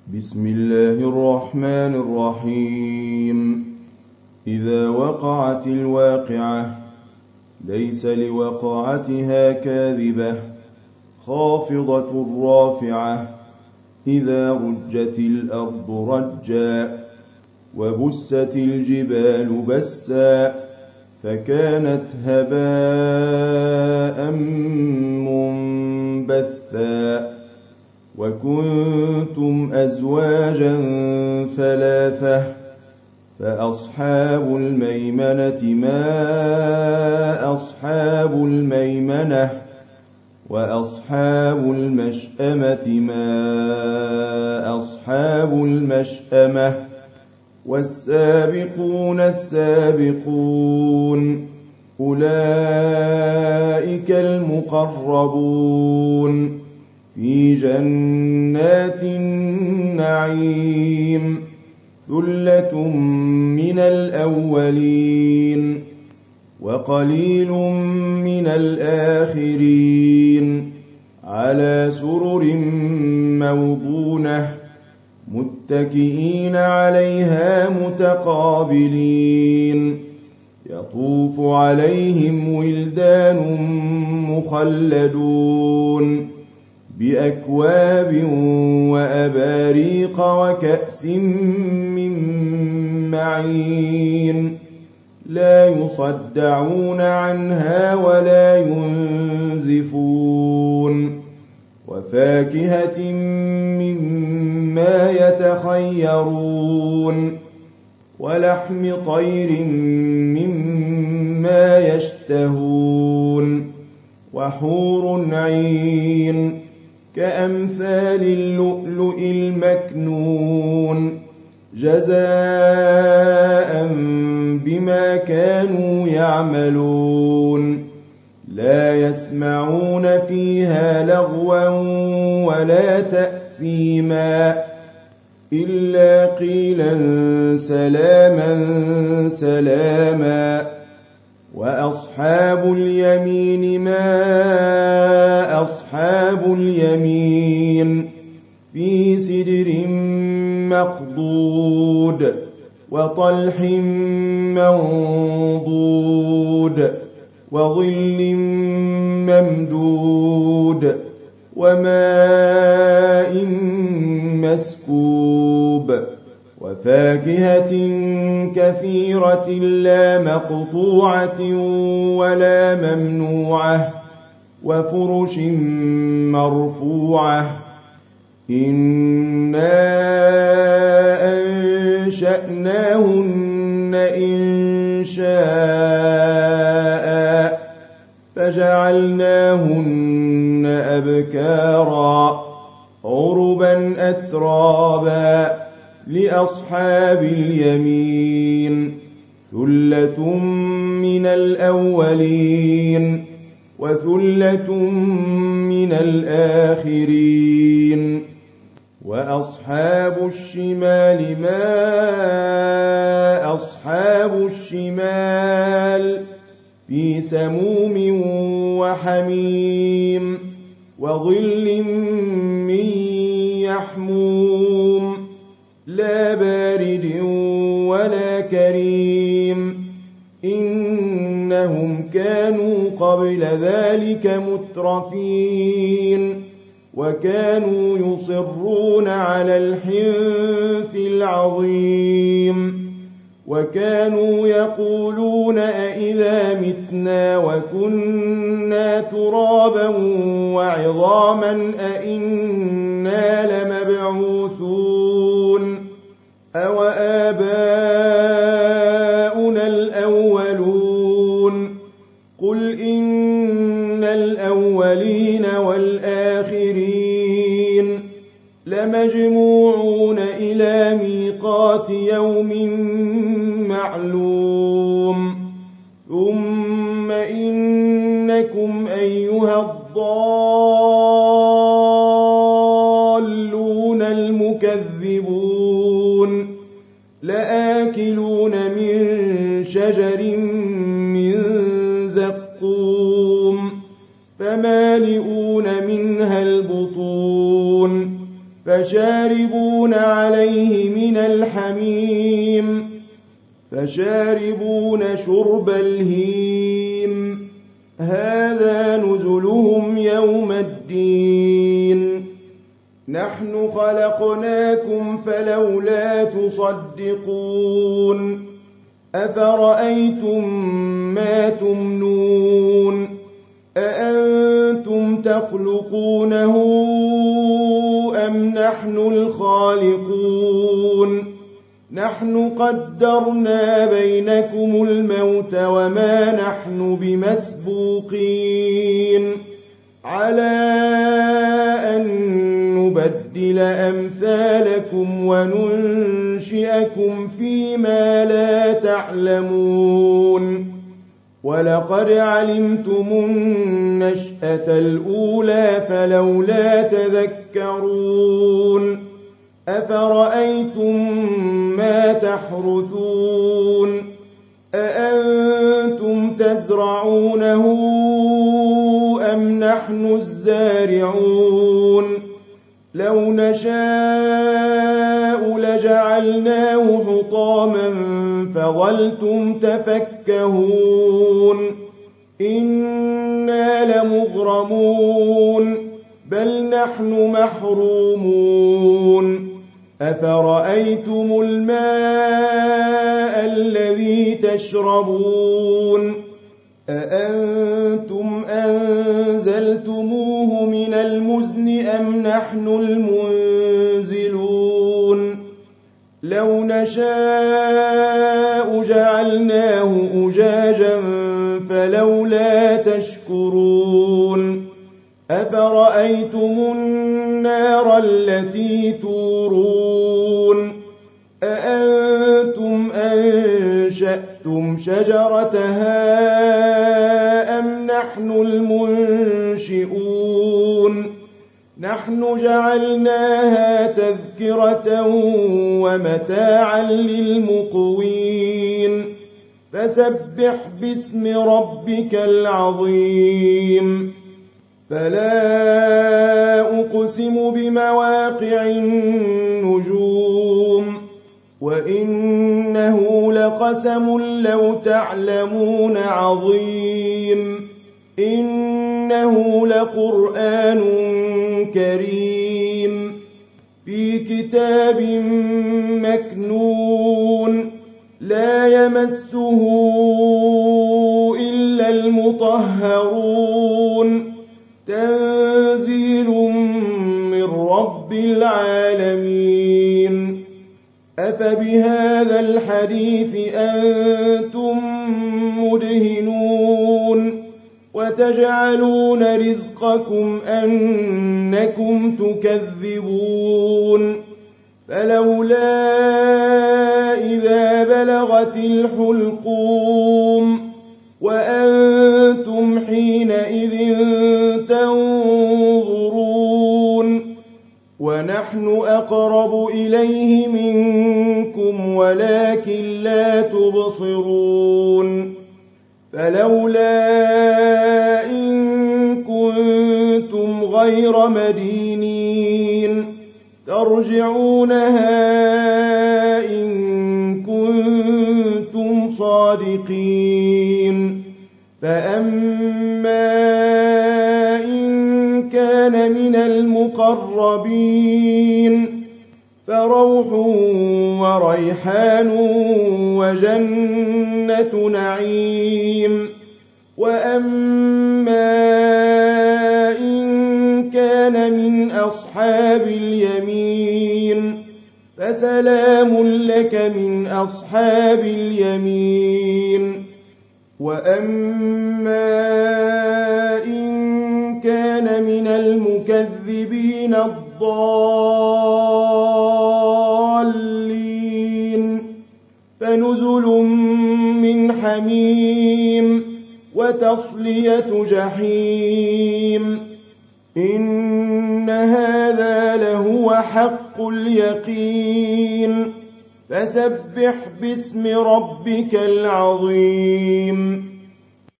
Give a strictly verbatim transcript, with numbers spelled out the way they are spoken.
بسم الله الرحمن الرحيم. إذا وقعت الواقعة ليس لوقعتها كاذبة خافضة رافعة إذا رجت الأرض رجا وبست الجبال بسا فكانت هباء منبثا وكنتم أزواجا ثلاثة فأصحاب الميمنة ما أصحاب الميمنة وأصحاب المشأمة ما أصحاب المشأمة والسابقون السابقون أولئك المقربون في جنات النعيم ثلة من الأولين وقليل من الآخرين على سرر موضونة متكئين عليها متقابلين يطوف عليهم ولدان مخلدون بأكواب وأباريق وكأس من معين لا يصدعون عنها ولا ينزفون وفاكهة مما يتخيرون ولحم طير مما يشتهون وحور عين كأمثال اللؤلؤ المكنون جزاء بما كانوا يعملون لا يسمعون فيها لغوا ولا تأثيما إلا قيلا سلاما سلاما وأصحاب اليمين ما أصحاب اليمين في سدر مخضود وطلح منضود وظل ممدود وماء مسكوب وفاكهة كثيرة لا مقطوعة ولا ممنوعة وفرش مرفوعة إنا أنشأناهن إنشاء فجعلناهن أبكارا عربا أترابا لأصحاب اليمين ثلة من الأولين وثلة من الآخرين وأصحاب الشمال ما أصحاب الشمال في سموم وحميم وظل من يحموم لا بارد ولا كريم إنهم كانوا قبل ذلك مترفين وكانوا يصرون على الحنث العظيم وكانوا يقولون أئذا متنا وكنا ترابا وعظاما أئنا لمبعوثون أو آباؤنا الأولون قل إن الأولين والآخرين لمجموعون إلى ميقات يوم معلوم ثم إنكم أيها الضالون المكذبون لآكلون من شجر من زقوم فمالئون منها البطون فشاربون عليه من الحميم فشاربون شرب الهيم هذا نزلهم يوم الدين نحن خلقناكم فلولا تصدقون أفرأيتم ما تمنون أأنتم تخلقونه أم نحن الخالقون نحن قدرنا بينكم الموت وما نحن بمسبوقين على أن نبدل أمثالكم وننشئكم فيما لا تعلمون ولقد علمتم النشأة الأولى فلولا تذكرون أفرأيتم ما تحرثون أأنتم تزرعونه أم نحن الزارعون لو نشاء لجعلناه حطاما فظلتم تفكهون إنا لمغرمون بل نحن محرومون أفرأيتم الماء الذي تشربون أأنتم أنزلتموه من المزن أم نحن المنزلون لو نشاء جعلناه أجاجا فلولا تشكرون أفرأيتم النار التي تورون أأنتم أنشأتم شجرتها أم نحن المنشئون نحن جعلناها تذكرة ومتاعا للمقوين فسبح باسم ربك العظيم فلا أقسم بمواقع النجوم وإنه لقسم لو تعلمون عظيم إنه لقرآن كريم في كتاب مكنون لا يمسه إلا المطهرون تنزيل من رب العالمين أفبهذا الحديث أنتم مدهنون وتجعلون رزقكم أنكم تكذبون فلولا إذا بلغت الحلقوم وأنتم حينئذ تنظرون ونحن أقرب إليه منكم ولكن لا تبصرون فلولا إن كنتم غير مدينين ترجعونها إن كنتم صادقين فأما إن كان من المقربين فروح وريحان وجنة نعيم وأما إن كان من أصحاب اليمين فسلام لك من أصحاب اليمين وأما إن كان من المكذبين الضالين فنزل من حميم وتصلية جحيم إن هذا لهو حق اليقين فسبح باسم ربك العظيم